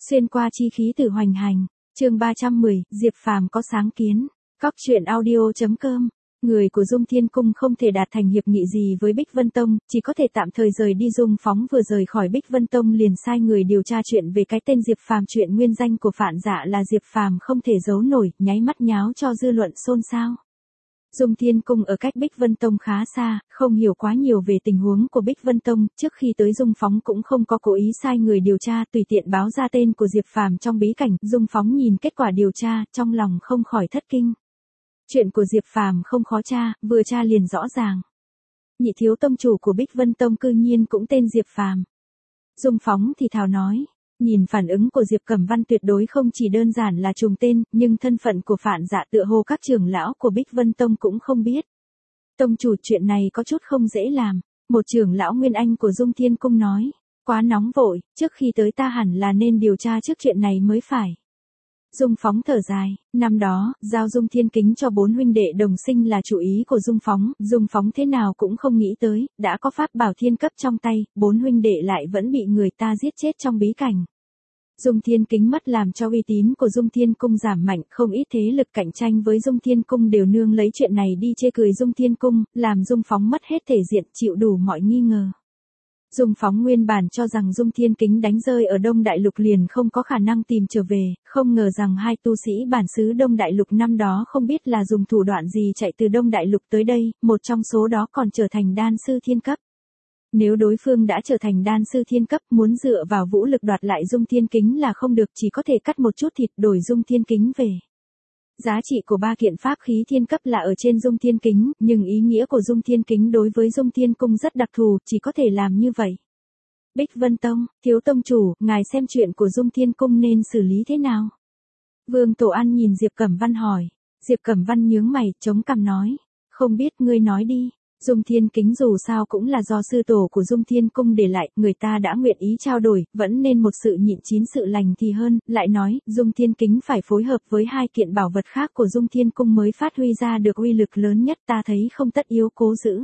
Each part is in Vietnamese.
Xuyên qua chi khí từ hoành hành, chương 310, Diệp Phàm có sáng kiến. Cóc truyện audio.com. Người của Dung Thiên Cung không thể đạt thành hiệp nghị gì với Bích Vân Tông, chỉ có thể tạm thời rời đi. Dung Phóng vừa rời khỏi Bích Vân Tông liền sai người điều tra chuyện về cái tên Diệp Phàm. Chuyện nguyên danh của Phạn Dạ là Diệp Phàm không thể giấu nổi, nháy mắt nháo cho dư luận xôn xao. Dung Thiên Cung ở cách Bích Vân Tông khá xa, không hiểu quá nhiều về tình huống của Bích Vân Tông. Trước khi tới Dung Phóng cũng không có cố ý sai người điều tra, tùy tiện báo ra tên của Diệp Phàm trong bí cảnh. Dung Phóng nhìn kết quả điều tra, trong lòng không khỏi thất kinh. Chuyện của Diệp Phàm không khó tra, vừa tra liền rõ ràng. Nhị thiếu tông chủ của Bích Vân Tông cư nhiên cũng tên Diệp Phàm. Dung Phóng thì thào nói. Nhìn phản ứng của Diệp Cẩm Văn tuyệt đối không chỉ đơn giản là trùng tên, nhưng thân phận của Phạn Dạ tựa hồ các trưởng lão của Bích Vân Tông cũng không biết. Tông chủ, chuyện này có chút không dễ làm, một trưởng lão Nguyên Anh của Dung Thiên Cung nói. Quá nóng vội, trước khi tới ta hẳn là nên điều tra trước chuyện này mới phải. Dung Phóng thở dài, năm đó, giao Dung Thiên Kính cho 4 huynh đệ đồng sinh là chủ ý của Dung Phóng. Dung Phóng thế nào cũng không nghĩ tới, đã có pháp bảo thiên cấp trong tay, 4 huynh đệ lại vẫn bị người ta giết chết trong bí cảnh. Dung Thiên Kính mất làm cho uy tín của Dung Thiên Cung giảm mạnh, không ít thế lực cạnh tranh với Dung Thiên Cung đều nương lấy chuyện này đi chê cười Dung Thiên Cung, làm Dung Phóng mất hết thể diện, chịu đủ mọi nghi ngờ. Dung Phóng nguyên bản cho rằng Dung Thiên Kính đánh rơi ở Đông Đại Lục liền không có khả năng tìm trở về, không ngờ rằng hai tu sĩ bản xứ Đông Đại Lục năm đó không biết là dùng thủ đoạn gì chạy từ Đông Đại Lục tới đây, một trong số đó còn trở thành đan sư thiên cấp. Nếu đối phương đã trở thành đan sư thiên cấp, muốn dựa vào vũ lực đoạt lại Dung Thiên Kính là không được, chỉ có thể cắt một chút thịt đổi Dung Thiên Kính về. Giá trị của 3 kiện pháp khí thiên cấp là ở trên Dung Thiên Kính, nhưng ý nghĩa của Dung Thiên Kính đối với Dung Thiên Cung rất đặc thù, chỉ có thể làm như vậy. Bích Vân Tông, thiếu tông chủ, ngài xem chuyện của Dung Thiên Cung nên xử lý thế nào? Vương Tổ An nhìn Diệp Cẩm Văn hỏi. Diệp Cẩm Văn nhướng mày, chống cằm nói. Không biết, ngươi nói đi. Dung Thiên Kính dù sao cũng là do sư tổ của Dung Thiên Cung để lại, người ta đã nguyện ý trao đổi, vẫn nên một sự nhịn chín sự lành thì hơn, lại nói, Dung Thiên Kính phải phối hợp với 2 kiện bảo vật khác của Dung Thiên Cung mới phát huy ra được uy lực lớn nhất, ta thấy không tất yếu cố giữ.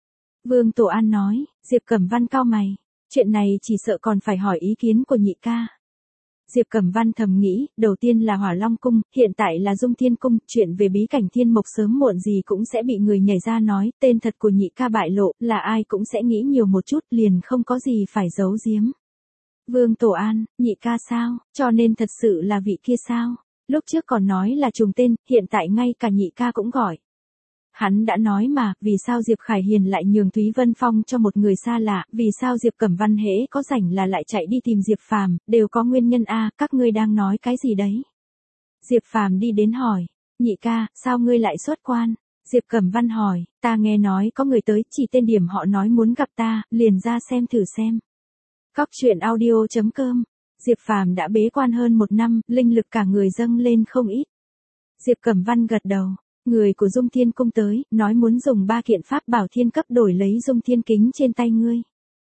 Vương Tổ An nói. Diệp Cẩm Văn cau mày, chuyện này chỉ sợ còn phải hỏi ý kiến của nhị ca. Diệp Cẩm Văn thầm nghĩ, đầu tiên là Hỏa Long Cung, hiện tại là Dung Thiên Cung, chuyện về bí cảnh thiên mộc sớm muộn gì cũng sẽ bị người nhảy ra nói, tên thật của nhị ca bại lộ, là ai cũng sẽ nghĩ nhiều một chút, liền không có gì phải giấu giếm. Vương Tổ An, nhị ca sao, cho nên thật sự là vị kia sao? Lúc trước còn nói là trùng tên, hiện tại ngay cả nhị ca cũng gọi. Hắn đã nói mà, vì sao Diệp Khải Hiền lại nhường Thúy Vân Phong cho một người xa lạ, vì sao Diệp Cẩm Văn hễ có rảnh là lại chạy đi tìm Diệp Phàm, đều có nguyên nhân a, các ngươi đang nói cái gì đấy? Diệp Phàm đi đến hỏi, nhị ca, sao ngươi lại xuất quan? Diệp Cẩm Văn hỏi, ta nghe nói có người tới, chỉ tên điểm họ nói muốn gặp ta, liền ra xem thử xem. Cóc truyện audio.com. Diệp Phàm đã bế quan hơn 1 năm, linh lực cả người dâng lên không ít. Diệp Cẩm Văn gật đầu. Người của Dung Thiên Cung tới, nói muốn dùng 3 kiện pháp bảo thiên cấp đổi lấy Dung Thiên Kính trên tay ngươi.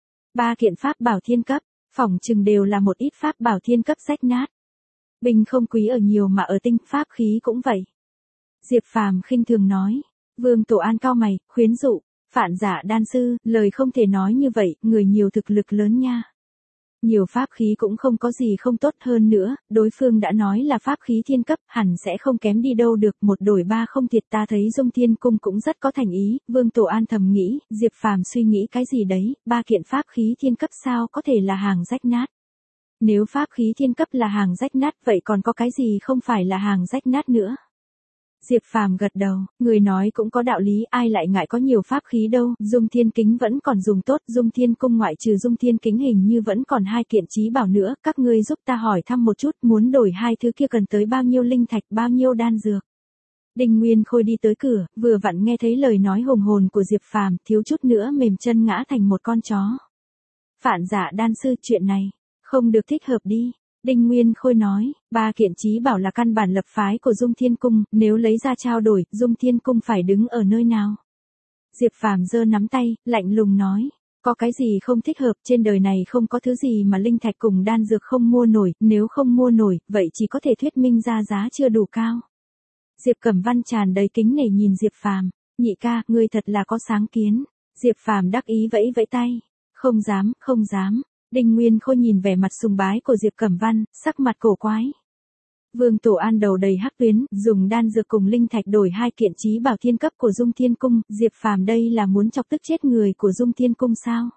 3 kiện pháp bảo thiên cấp, phỏng chừng đều là một ít pháp bảo thiên cấp rách nát. Binh không quý ở nhiều mà ở tinh, pháp khí cũng vậy. Diệp Phàm khinh thường nói. Vương Tổ An cau mày, khuyến dụ, Phạn Dạ đan sư, lời không thể nói như vậy, người nhiều thực lực lớn nha. Nhiều pháp khí cũng không có gì không tốt, hơn nữa, đối phương đã nói là pháp khí thiên cấp, hẳn sẽ không kém đi đâu được, 1 đổi 3 không thiệt. Ta thấy Dung Thiên Cung cũng rất có thành ý. Vương Tổ An thầm nghĩ, Diệp Phàm suy nghĩ cái gì đấy, 3 kiện pháp khí thiên cấp sao có thể là hàng rách nát. Nếu pháp khí thiên cấp là hàng rách nát vậy còn có cái gì không phải là hàng rách nát nữa. Diệp Phàm gật đầu, người nói cũng có đạo lý, ai lại ngại có nhiều pháp khí đâu, Dung Thiên Kính vẫn còn dùng tốt, Dung Thiên Cung ngoại trừ Dung Thiên Kính hình như vẫn còn 2 kiện chí bảo nữa, các ngươi giúp ta hỏi thăm một chút, muốn đổi 2 thứ kia cần tới bao nhiêu linh thạch, bao nhiêu đan dược. Đinh Nguyên Khôi đi tới cửa, vừa vặn nghe thấy lời nói hùng hồn của Diệp Phàm, thiếu chút nữa mềm chân ngã thành một con chó. Phạn Dạ đan sư, chuyện này không được thích hợp đi. Đinh Nguyên Khôi nói, 3 kiện chí bảo là căn bản lập phái của Dung Thiên Cung, nếu lấy ra trao đổi, Dung Thiên Cung phải đứng ở nơi nào? Diệp Phàm giơ nắm tay, lạnh lùng nói, có cái gì không thích hợp, trên đời này không có thứ gì mà linh thạch cùng đan dược không mua nổi, nếu không mua nổi, vậy chỉ có thể thuyết minh ra giá chưa đủ cao. Diệp Cẩm Văn tràn đầy kính nể nhìn Diệp Phàm, nhị ca, ngươi thật là có sáng kiến. Diệp Phàm đắc ý vẫy vẫy tay, không dám, không dám. Đinh Nguyên Khôi nhìn vẻ mặt sùng bái của Diệp Cẩm Văn, sắc mặt cổ quái. Vương Tổ An đầu đầy hắc tuyến, dùng đan dược cùng linh thạch đổi 2 kiện chí bảo thiên cấp của Dung Thiên Cung, Diệp Phàm đây là muốn chọc tức chết người của Dung Thiên Cung sao?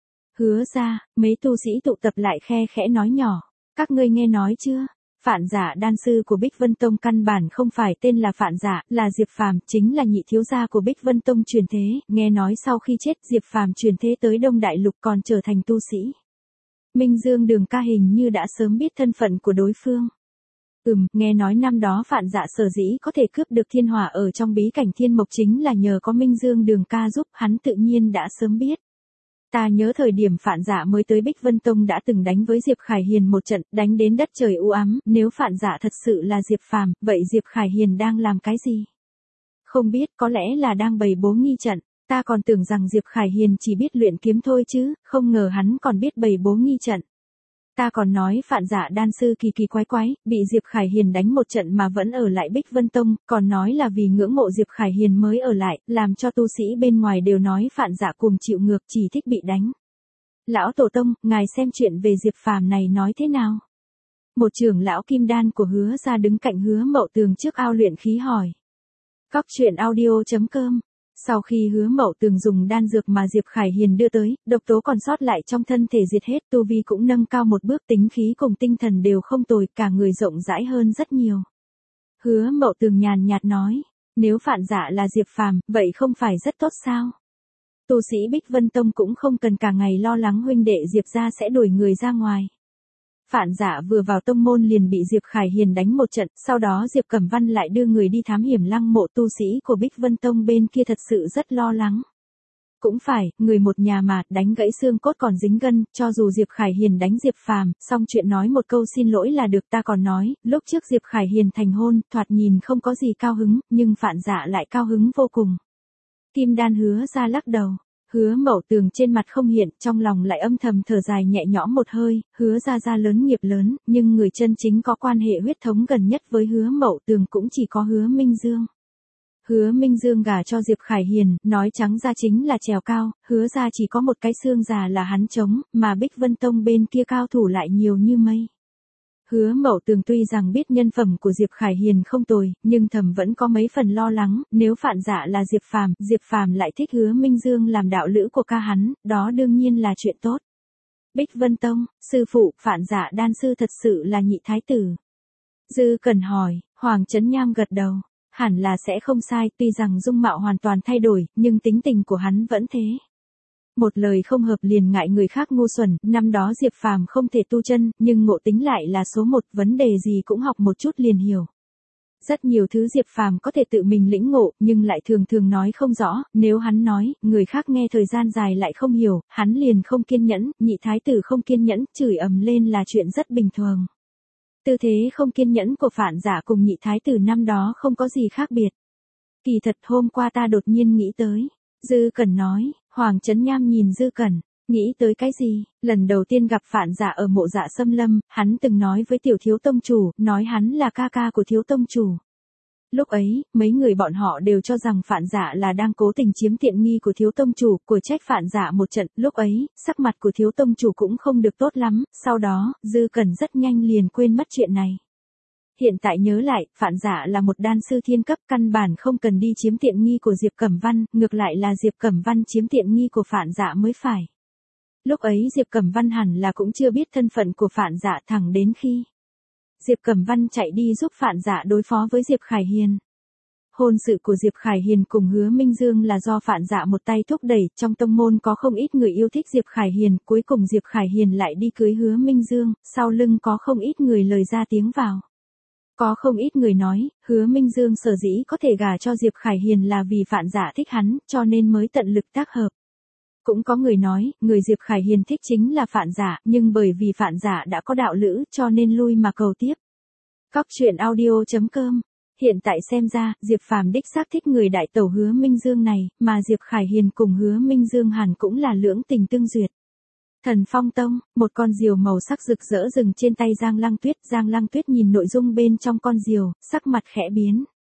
Hứa ra, mấy tu sĩ tụ tập lại khe khẽ nói nhỏ, các ngươi nghe nói chưa? Phạn Giả đan sư của Bích Vân Tông căn bản không phải tên là Phạn Giả, là Diệp Phàm, chính là nhị thiếu gia của Bích Vân Tông truyền thế, nghe nói sau khi chết Diệp Phàm truyền thế tới Đông Đại Lục còn trở thành tu sĩ. Minh Dương Đường ca hình như đã sớm biết thân phận của đối phương. Nghe nói năm đó Phạn Dạ sở dĩ có thể cướp được thiên hỏa ở trong bí cảnh thiên mộc chính là nhờ có Minh Dương Đường ca giúp, hắn tự nhiên đã sớm biết. Ta nhớ thời điểm Phạn Dạ mới tới Bích Vân Tông đã từng đánh với Diệp Khải Hiền một trận, đánh đến đất trời u ám, nếu Phạn Dạ thật sự là Diệp Phàm, vậy Diệp Khải Hiền đang làm cái gì? Không biết, có lẽ là đang bày bố nghi trận, ta còn tưởng rằng Diệp Khải Hiền chỉ biết luyện kiếm thôi chứ, không ngờ hắn còn biết bày bố nghi trận. Ta còn nói Phạn Giả đan sư kỳ kỳ quái quái, bị Diệp Khải Hiền đánh một trận mà vẫn ở lại Bích Vân Tông, còn nói là vì ngưỡng mộ Diệp Khải Hiền mới ở lại, làm cho tu sĩ bên ngoài đều nói Phạn Giả cuồng chịu ngược, chỉ thích bị đánh. Lão Tổ Tông, ngài xem chuyện về Diệp Phàm này nói thế nào? Một trưởng lão kim đan của Hứa ra đứng cạnh Hứa Mậu Tường trước ao luyện khí hỏi. Cóc truyện audio.com. Sau khi Hứa Mậu Tường dùng đan dược mà Diệp Khải Hiền đưa tới, độc tố còn sót lại trong thân thể diệt hết, tu vi cũng nâng cao một bước, tính khí cùng tinh thần đều không tồi, cả người rộng rãi hơn rất nhiều. Hứa Mậu Tường nhàn nhạt nói, nếu Phạn Giả là Diệp Phàm, vậy không phải rất tốt sao? Tu sĩ Bích Vân Tông cũng không cần cả ngày lo lắng huynh đệ Diệp gia sẽ đuổi người ra ngoài. Phạn Giả vừa vào tông môn liền bị Diệp Khải Hiền đánh một trận, sau đó Diệp Cẩm Văn lại đưa người đi thám hiểm lăng mộ, tu sĩ của Bích Vân Tông bên kia thật sự rất lo lắng. Cũng phải, người một nhà mà, đánh gãy xương cốt còn dính gân, cho dù Diệp Khải Hiền đánh Diệp Phàm, xong chuyện nói một câu xin lỗi là được. Ta còn nói, lúc trước Diệp Khải Hiền thành hôn, thoạt nhìn không có gì cao hứng, nhưng Phạn Giả lại cao hứng vô cùng. Kim Đan Hứa ra lắc đầu. Hứa Mậu Tường trên mặt không hiện, trong lòng lại âm thầm thở dài nhẹ nhõm một hơi, Hứa ra lớn nghiệp lớn, nhưng người chân chính có quan hệ huyết thống gần nhất với Hứa Mậu Tường cũng chỉ có Hứa Minh Dương. Hứa Minh Dương gả cho Diệp Khải Hiền, nói trắng ra chính là trèo cao, Hứa ra chỉ có một cái xương già là hắn chống, mà Bích Vân Tông bên kia cao thủ lại nhiều như mây. Hứa Mậu Tường tuy rằng biết nhân phẩm của Diệp Khải Hiền không tồi, nhưng thầm vẫn có mấy phần lo lắng, nếu Phạn Giả là Diệp Phàm lại thích Hứa Minh Dương làm đạo lữ của ca hắn, đó đương nhiên là chuyện tốt. Bích Vân Tông, sư phụ, Phạn Giả đan sư thật sự là nhị thái tử. Dư Cẩn hỏi, Hoàng Chấn Nham gật đầu, hẳn là sẽ không sai, tuy rằng dung mạo hoàn toàn thay đổi, nhưng tính tình của hắn vẫn thế. Một lời không hợp liền ngại người khác ngu xuẩn, năm đó Diệp Phàm không thể tu chân, nhưng ngộ tính lại là số một, vấn đề gì cũng học một chút liền hiểu. Rất nhiều thứ Diệp Phàm có thể tự mình lĩnh ngộ, nhưng lại thường thường nói không rõ, nếu hắn nói, người khác nghe thời gian dài lại không hiểu, hắn liền không kiên nhẫn, nhị thái tử không kiên nhẫn, chửi ầm lên là chuyện rất bình thường. Tư thế không kiên nhẫn của Phạn Giả cùng nhị thái tử năm đó không có gì khác biệt. Kỳ thật hôm qua ta đột nhiên nghĩ tới. Dư Cẩn nói, Hoàng Chấn Nham nhìn Dư Cẩn, nghĩ tới cái gì? Lần đầu tiên gặp Phạn Giả ở Mộ Dạ Xâm Lâm, hắn từng nói với Tiểu Thiếu Tông Chủ, nói hắn là ca ca của Thiếu Tông Chủ. Lúc ấy, mấy người bọn họ đều cho rằng Phạn Giả là đang cố tình chiếm tiện nghi của Thiếu Tông Chủ, của trách Phạn Giả một trận, lúc ấy, sắc mặt của Thiếu Tông Chủ cũng không được tốt lắm, sau đó, Dư Cẩn rất nhanh liền quên mất chuyện này. Hiện tại nhớ lại, Phạn Giả là một đan sư thiên cấp, căn bản không cần đi chiếm tiện nghi của Diệp Cẩm Văn, ngược lại là Diệp Cẩm Văn chiếm tiện nghi của Phạn Giả mới phải. Lúc ấy Diệp Cẩm Văn hẳn là cũng chưa biết thân phận của Phạn Giả, thẳng đến khi Diệp Cẩm Văn chạy đi giúp Phạn Giả đối phó với Diệp Khải Hiền. Hôn sự của Diệp Khải Hiền cùng Hứa Minh Dương là do Phạn Giả một tay thúc đẩy, trong tông môn có không ít người yêu thích Diệp Khải Hiền, cuối cùng Diệp Khải Hiền lại đi cưới Hứa Minh Dương, sau lưng có không ít người lời ra tiếng vào. Có không ít người nói, Hứa Minh Dương sở dĩ có thể gả cho Diệp Khải Hiền là vì Phạn Giả thích hắn, cho nên mới tận lực tác hợp. Cũng có người nói, người Diệp Khải Hiền thích chính là Phạn Giả, nhưng bởi vì Phạn Giả đã có đạo lữ, cho nên lui mà cầu tiếp. Cóc truyện audio.com. Hiện tại xem ra, Diệp Phàm đích xác thích người đại tẩu Hứa Minh Dương này, mà Diệp Khải Hiền cùng Hứa Minh Dương hẳn cũng là lưỡng tình tương duyệt. Thần Phong Tông, một con diều màu sắc rực rỡ dừng trên tay Giang Lăng Tuyết nhìn nội dung bên trong con diều, sắc mặt khẽ biến.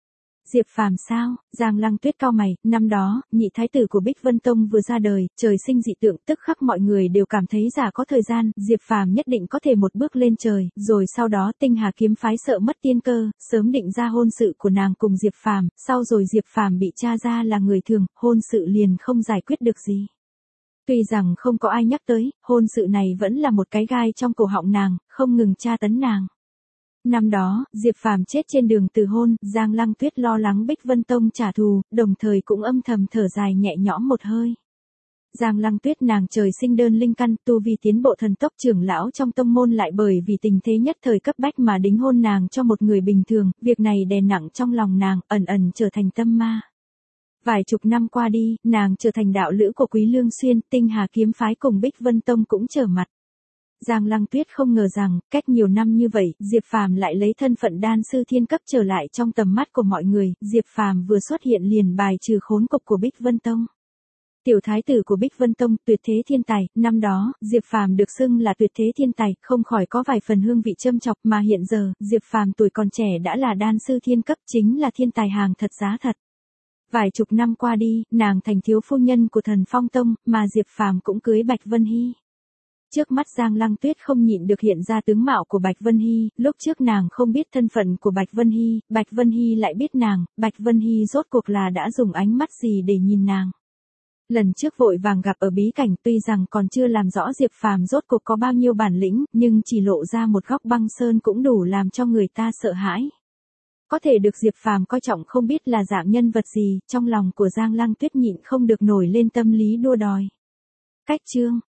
Diệp Phàm sao? Giang Lăng Tuyết cau mày, năm đó, nhị thái tử của Bích Vân Tông vừa ra đời, trời sinh dị tượng, tức khắc mọi người đều cảm thấy giả có thời gian, Diệp Phàm nhất định có thể một bước lên trời, rồi sau đó Tinh Hà kiếm phái sợ mất tiên cơ, sớm định ra hôn sự của nàng cùng Diệp Phàm, sau rồi Diệp Phàm bị tra ra là người thường, hôn sự liền không giải quyết được gì. Tuy rằng không có ai nhắc tới, hôn sự này vẫn là một cái gai trong cổ họng nàng, không ngừng tra tấn nàng. Năm đó, Diệp Phàm chết trên đường từ hôn, Giang Lăng Tuyết lo lắng Bích Vân Tông trả thù, đồng thời cũng âm thầm thở dài nhẹ nhõm một hơi. Giang Lăng Tuyết nàng trời sinh đơn linh căn, tu vi tiến bộ thần tốc, trưởng lão trong tông môn lại bởi vì tình thế nhất thời cấp bách mà đính hôn nàng cho một người bình thường, việc này đè nặng trong lòng nàng, ẩn ẩn trở thành tâm ma. Vài chục năm qua đi, nàng trở thành đạo lữ của Quý Lương Xuyên, Tinh Hà kiếm phái cùng Bích Vân Tông cũng trở mặt. Giang Lăng Tuyết không ngờ rằng, cách nhiều năm như vậy, Diệp Phàm lại lấy thân phận đan sư thiên cấp trở lại trong tầm mắt của mọi người, Diệp Phàm vừa xuất hiện liền bài trừ khốn cục của Bích Vân Tông. Tiểu thái tử của Bích Vân Tông, tuyệt thế thiên tài, năm đó, Diệp Phàm được xưng là tuyệt thế thiên tài, không khỏi có vài phần hương vị châm chọc, mà hiện giờ, Diệp Phàm tuổi còn trẻ đã là đan sư thiên cấp, chính là thiên tài hàng thật giá thật. Vài chục năm qua đi, nàng thành thiếu phu nhân của Thần Phong Tông, mà Diệp Phàm cũng cưới Bạch Vân Hy. Trước mắt Giang Lăng Tuyết không nhịn được hiện ra tướng mạo của Bạch Vân Hy, lúc trước nàng không biết thân phận của Bạch Vân Hy lại biết nàng, Bạch Vân Hy rốt cuộc là đã dùng ánh mắt gì để nhìn nàng. Lần trước vội vàng gặp ở bí cảnh, tuy rằng còn chưa làm rõ Diệp Phàm rốt cuộc có bao nhiêu bản lĩnh, nhưng chỉ lộ ra một góc băng sơn cũng đủ làm cho người ta sợ hãi. Có thể được Diệp Phàm coi trọng không biết là dạng nhân vật gì, trong lòng của Giang Lăng Tuyết nhịn không được nổi lên tâm lý đua đòi. Cách chương